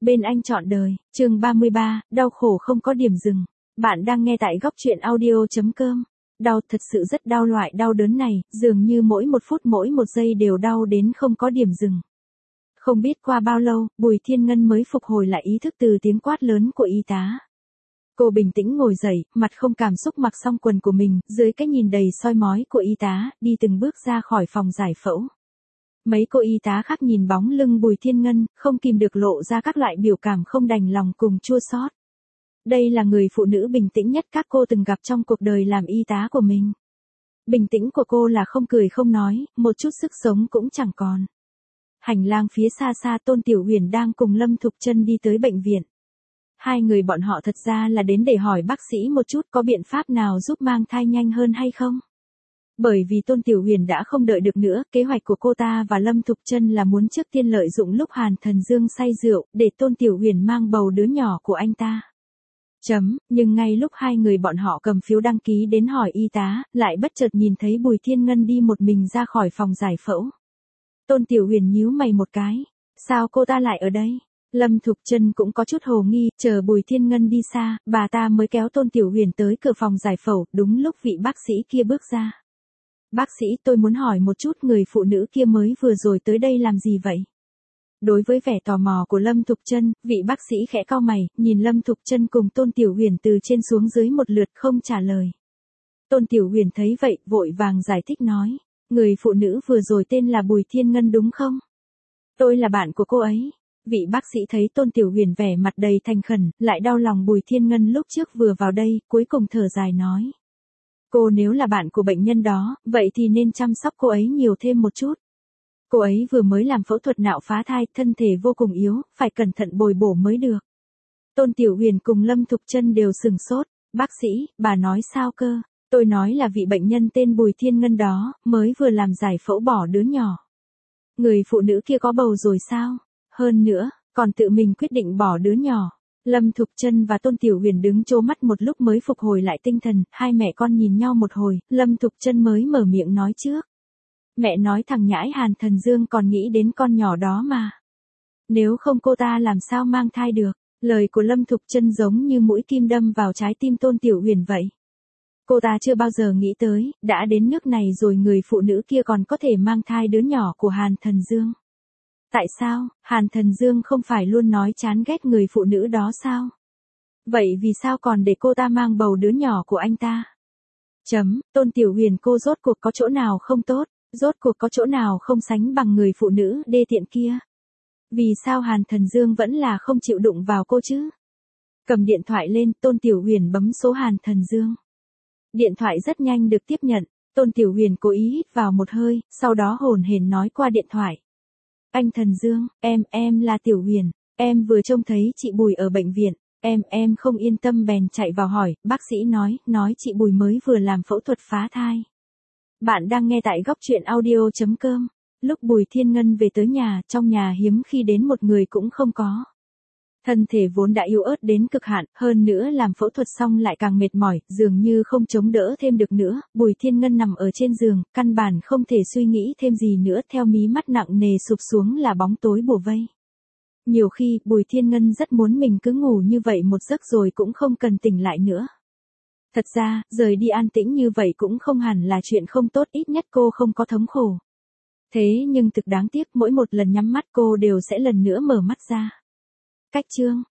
Bên anh trọn đời, chương 33, đau khổ không có điểm dừng. Bạn đang nghe tại góc truyện audio.com. Đau, thật sự rất đau, loại đau đớn này, dường như mỗi một phút mỗi một giây đều đau đến không có điểm dừng. Không biết qua bao lâu, Bùi Thiên Ngân mới phục hồi lại ý thức từ tiếng quát lớn của y tá. Cô bình tĩnh ngồi dậy, mặt không cảm xúc mặc xong quần của mình, dưới cái nhìn đầy soi mói của y tá, đi từng bước ra khỏi phòng giải phẫu. Mấy cô y tá khác nhìn bóng lưng Bùi Thiên Ngân, không kìm được lộ ra các loại biểu cảm không đành lòng cùng chua xót. Đây là người phụ nữ bình tĩnh nhất các cô từng gặp trong cuộc đời làm y tá của mình. Bình tĩnh của cô là không cười không nói, một chút sức sống cũng chẳng còn. Hành lang phía xa xa Tôn Tiểu Huyền đang cùng Lâm Thục Chân đi tới bệnh viện. Hai người bọn họ thật ra là đến để hỏi bác sĩ một chút có biện pháp nào giúp mang thai nhanh hơn hay không. Bởi vì Tôn Tiểu Huyền đã không đợi được nữa, kế hoạch của cô ta và Lâm Thục Chân là muốn trước tiên lợi dụng lúc Hàn Thần Dương say rượu, để Tôn Tiểu Huyền mang bầu đứa nhỏ của anh ta. Nhưng ngay lúc hai người bọn họ cầm phiếu đăng ký đến hỏi y tá, lại bất chợt nhìn thấy Bùi Thiên Ngân đi một mình ra khỏi phòng giải phẫu. Tôn Tiểu Huyền nhíu mày một cái. Sao cô ta lại ở đây? Lâm Thục Chân cũng có chút hồ nghi, chờ Bùi Thiên Ngân đi xa, bà ta mới kéo Tôn Tiểu Huyền tới cửa phòng giải phẫu, đúng lúc vị bác sĩ kia bước ra. Bác sĩ, tôi muốn hỏi một chút, người phụ nữ kia mới vừa rồi tới đây làm gì vậy? Đối với vẻ tò mò của Lâm Thục Chân, vị bác sĩ khẽ cau mày, nhìn Lâm Thục Chân cùng Tôn Tiểu Huyền từ trên xuống dưới một lượt không trả lời. Tôn Tiểu Huyền thấy vậy, vội vàng giải thích nói, người phụ nữ vừa rồi tên là Bùi Thiên Ngân đúng không? Tôi là bạn của cô ấy. Vị bác sĩ thấy Tôn Tiểu Huyền vẻ mặt đầy thành khẩn, lại đau lòng Bùi Thiên Ngân lúc trước vừa vào đây, cuối cùng thở dài nói. Cô nếu là bạn của bệnh nhân đó, vậy thì nên chăm sóc cô ấy nhiều thêm một chút. Cô ấy vừa mới làm phẫu thuật nạo phá thai, thân thể vô cùng yếu, phải cẩn thận bồi bổ mới được. Tôn Tiểu Huyền cùng Lâm Thục Chân đều sừng sốt. Bác sĩ, bà nói sao cơ? Tôi nói là vị bệnh nhân tên Bùi Thiên Ngân đó, mới vừa làm giải phẫu bỏ đứa nhỏ. Người phụ nữ kia có bầu rồi sao? Hơn nữa, còn tự mình quyết định bỏ đứa nhỏ. Lâm Thục Chân và Tôn Tiểu Huyền đứng trố mắt một lúc mới phục hồi lại tinh thần, hai mẹ con nhìn nhau một hồi, Lâm Thục Chân mới mở miệng nói trước. Mẹ nói thằng nhãi Hàn Thần Dương còn nghĩ đến con nhỏ đó mà. Nếu không cô ta làm sao mang thai được? Lời của Lâm Thục Chân giống như mũi kim đâm vào trái tim Tôn Tiểu Huyền vậy. Cô ta chưa bao giờ nghĩ tới, đã đến nước này rồi người phụ nữ kia còn có thể mang thai đứa nhỏ của Hàn Thần Dương. Tại sao, Hàn Thần Dương không phải luôn nói chán ghét người phụ nữ đó sao? Vậy vì sao còn để cô ta mang bầu đứa nhỏ của anh ta? Tôn Tiểu Huyền, cô rốt cuộc có chỗ nào không tốt, rốt cuộc có chỗ nào không sánh bằng người phụ nữ đê tiện kia? Vì sao Hàn Thần Dương vẫn là không chịu đụng vào cô chứ? Cầm điện thoại lên, Tôn Tiểu Huyền bấm số Hàn Thần Dương. Điện thoại rất nhanh được tiếp nhận, Tôn Tiểu Huyền cố ý hít vào một hơi, sau đó hồn hển nói qua điện thoại. Anh Thần Dương, em là Tiểu Huyền, em vừa trông thấy chị Bùi ở bệnh viện, em không yên tâm bèn chạy vào hỏi, bác sĩ nói chị Bùi mới vừa làm phẫu thuật phá thai. Bạn đang nghe tại góc truyện audio.com. Lúc Bùi Thiên Ngân về tới nhà, trong nhà hiếm khi đến một người cũng không có. Thân thể vốn đã yếu ớt đến cực hạn, hơn nữa làm phẫu thuật xong lại càng mệt mỏi, dường như không chống đỡ thêm được nữa, Bùi Thiên Ngân nằm ở trên giường, căn bản không thể suy nghĩ thêm gì nữa, theo mí mắt nặng nề sụp xuống là bóng tối bủa vây. Nhiều khi, Bùi Thiên Ngân rất muốn mình cứ ngủ như vậy một giấc rồi cũng không cần tỉnh lại nữa. Thật ra, rời đi an tĩnh như vậy cũng không hẳn là chuyện không tốt, ít nhất cô không có thống khổ. Thế nhưng thực đáng tiếc, mỗi một lần nhắm mắt cô đều sẽ lần nữa mở mắt ra. Cách chương